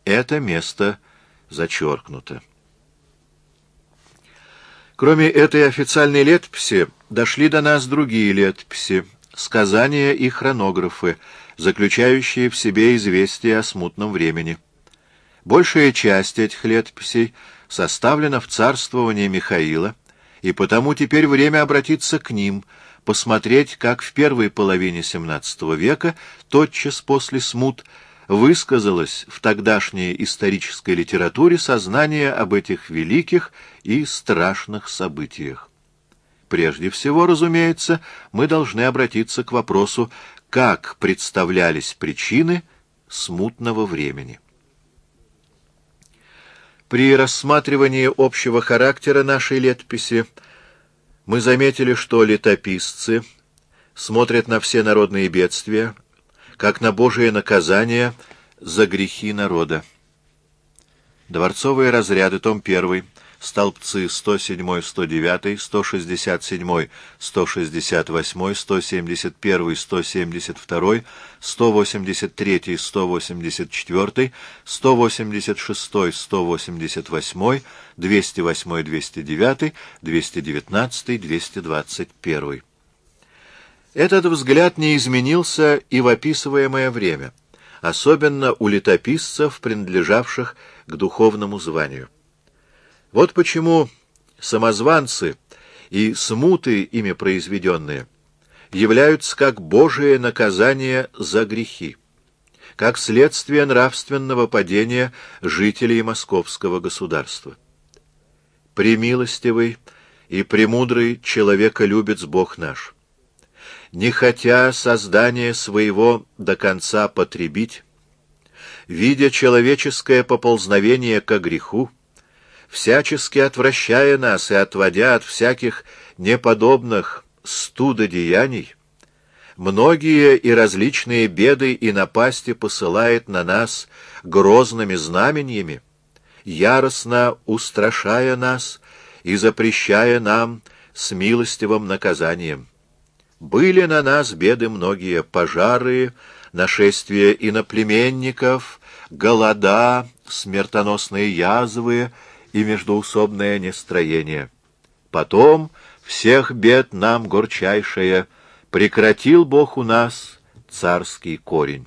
это место зачеркнуто. Кроме этой официальной летописи, дошли до нас другие летописи, сказания и хронографы, заключающие в себе известия о смутном времени. Большая часть этих летописей составлена в царствовании Михаила, и потому теперь время обратиться к ним, посмотреть, как в первой половине XVII века, тотчас после смут, высказалось в тогдашней исторической литературе сознание об этих великих и страшных событиях. Прежде всего, разумеется, мы должны обратиться к вопросу, как представлялись причины смутного времени. При рассматривании общего характера нашей летописи мы заметили, что летописцы смотрят на все народные бедствия, как на Божие наказание за грехи народа. Дворцовые разряды, том 1, столбцы 107-109, 167-168, 171-172, 183-184, 186-188, 208-209, 219-221. Этот взгляд не изменился и в описываемое время, особенно у летописцев, принадлежавших к духовному званию. Вот почему самозванцы и смуты, ими произведенные, являются как Божие наказание за грехи, как следствие нравственного падения жителей московского государства. «Премилостивый и премудрый человеколюбец Бог наш, не хотя создание своего до конца потребить, видя человеческое поползновение ко греху, всячески отвращая нас и отводя от всяких неподобных студодеяний, многие и различные беды и напасти посылает на нас грозными знамениями, яростно устрашая нас и запрещая нам с милостивым наказанием. Были на нас беды многие, пожары, нашествия иноплеменников, голода, смертоносные язвы и междоусобное нестроение. Потом всех бед нам горчайшее прекратил Бог у нас царский корень.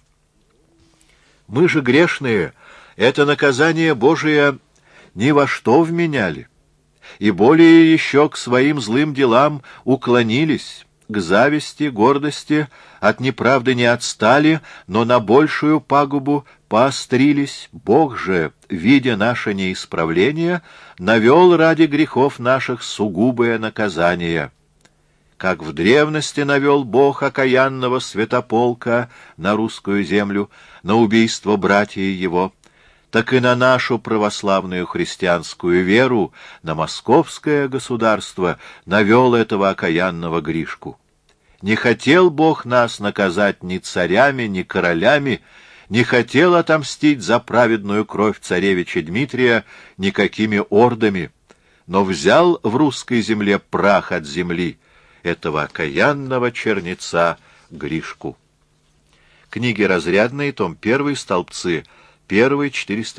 Мы же грешные это наказание Божие ни во что вменяли, и более еще к своим злым делам уклонились, к зависти, гордости, от неправды не отстали, но на большую пагубу поострились. Бог же, видя наше неисправление, навел ради грехов наших сугубое наказание. Как в древности навел Бог окаянного святополка на русскую землю, на убийство братьев его, так и на нашу православную христианскую веру, на московское государство навел этого окаянного Гришку. Не хотел Бог нас наказать ни царями, ни королями, не хотел отомстить за праведную кровь царевича Дмитрия никакими ордами, но взял в русской земле прах от земли, этого окаянного чернеца Гришку. Книги разрядные, том 1, столбцы 1,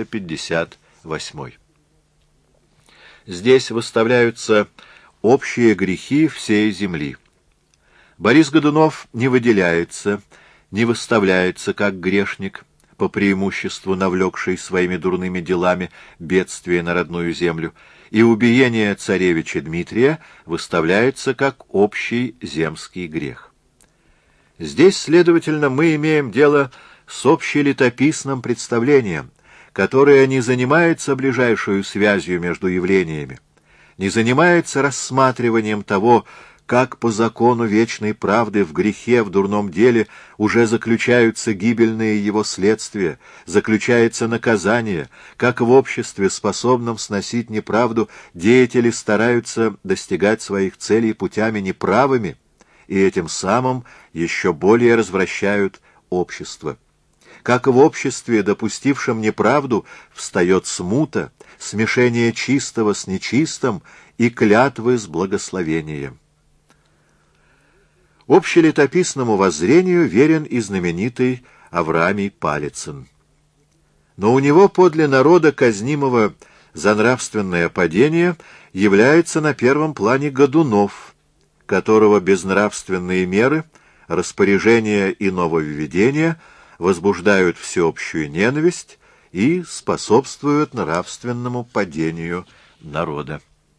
458. Здесь выставляются общие грехи всей земли. Борис Годунов не выделяется, не выставляется как грешник, по преимуществу навлекший своими дурными делами бедствие на родную землю, и убиение царевича Дмитрия выставляется как общий земский грех. Здесь, следовательно, мы имеем дело с общелетописным представлением, которое не занимается ближайшую связью между явлениями, не занимается рассматриванием того, как по закону вечной правды в грехе, в дурном деле уже заключаются гибельные его следствия, заключается наказание, как в обществе, способном сносить неправду, деятели стараются достигать своих целей путями неправыми, и этим самым еще более развращают общество. Как в обществе, допустившем неправду, встает смута, смешение чистого с нечистым и клятвы с благословением. Общелетописному воззрению верен и знаменитый Авраамий Палицын. Но у него подле народа, казнимого за нравственное падение, является на первом плане Годунов, которого безнравственные меры, распоряжения и нововведения возбуждают всеобщую ненависть и способствуют нравственному падению народа.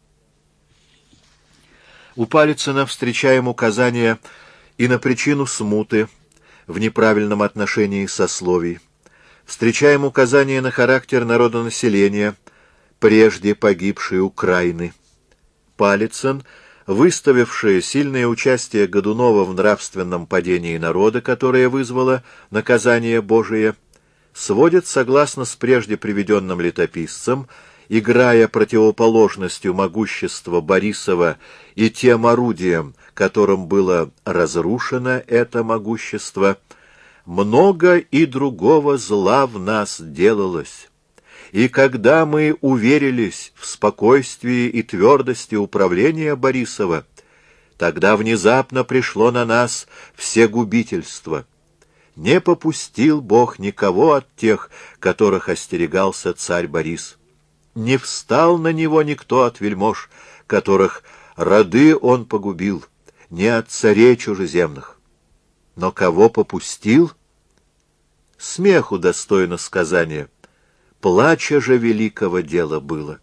У Палицына встречаем указания и на причину смуты в неправильном отношении сословий, встречаем указания на характер народонаселения, прежде погибшей Украины. Палицын, выставивший сильное участие Годунова в нравственном падении народа, которое вызвало наказание Божие, сводит, согласно с прежде приведенным летописцем, играя противоположностью могущества Борисова и тем орудием, которым было разрушено это могущество, много и другого зла в нас делалось. И когда мы уверились в спокойствии и твердости управления Борисова, тогда внезапно пришло на нас всегубительство. Не попустил Бог никого от тех, которых остерегался царь Борис. Не встал на него никто от вельмож, которых роды он погубил, не от царей чужеземных. Но кого попустил? Смеху достойно сказания. Плача же великого дела было.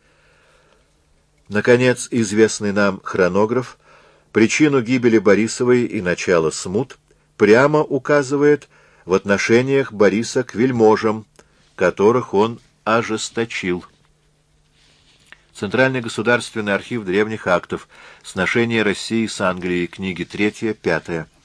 Наконец, известный нам хронограф причину гибели Борисовой и начало смут прямо указывает в отношениях Бориса к вельможам, которых он ожесточил. Центральный государственный архив древних актов. Сношение России с Англией. Книги 3, 5.